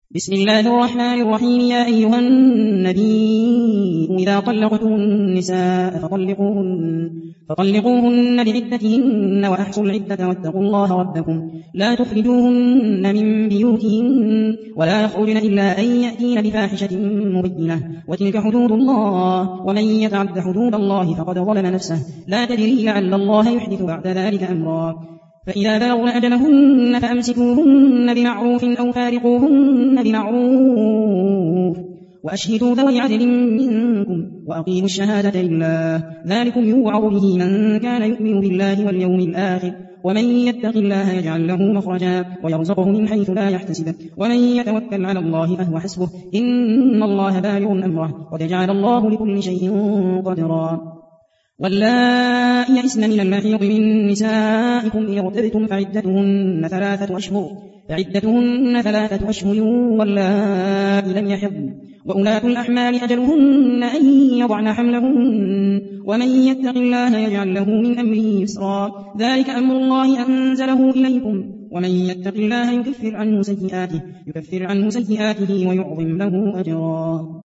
بسم الله الرحمن الرحيم. يا أيها النبي إذا طلقتم النساء فطلقوهن لعدتهن وأحصوا العدة واتقوا الله ربكم لا تخرجوهن من بيوتهن ولا يخرجن إلا أن يأتين بفاحشة مبينة وتلك حدود الله ومن يتعد حدود الله فقد ظلم نفسه لا تدري لعل الله يحدث بعد ذلك أمرا. فإذا بلغن أجلهن فأمسكوهن بمعروف أو فارقوهن بمعروف وأشهدوا ذوي عدل منكم وأقيموا الشهادة لله ذلكم يوعظ به من كان يؤمن بالله واليوم الآخر ومن يتق الله يجعل له مخرجا ويرزقه من حيث لا يحتسب ومن يتوكل على الله فهو حسبه إن الله بالغ أمره قد جعل الله لكل شيء قدرا. واللائي يئسن من المحيض من نسائكم إن ارتبتم فعدتهن ثلاثة أشهر واللائي لم يحضن وأولاة الأحمال أجلهن أن يضعن حملهن ومن يتق الله يجعل له من أمره يسرا ذلك أمر الله أنزله إليكم ومن يتق الله يكفر عنه سيئاته ويعظم له أجرا.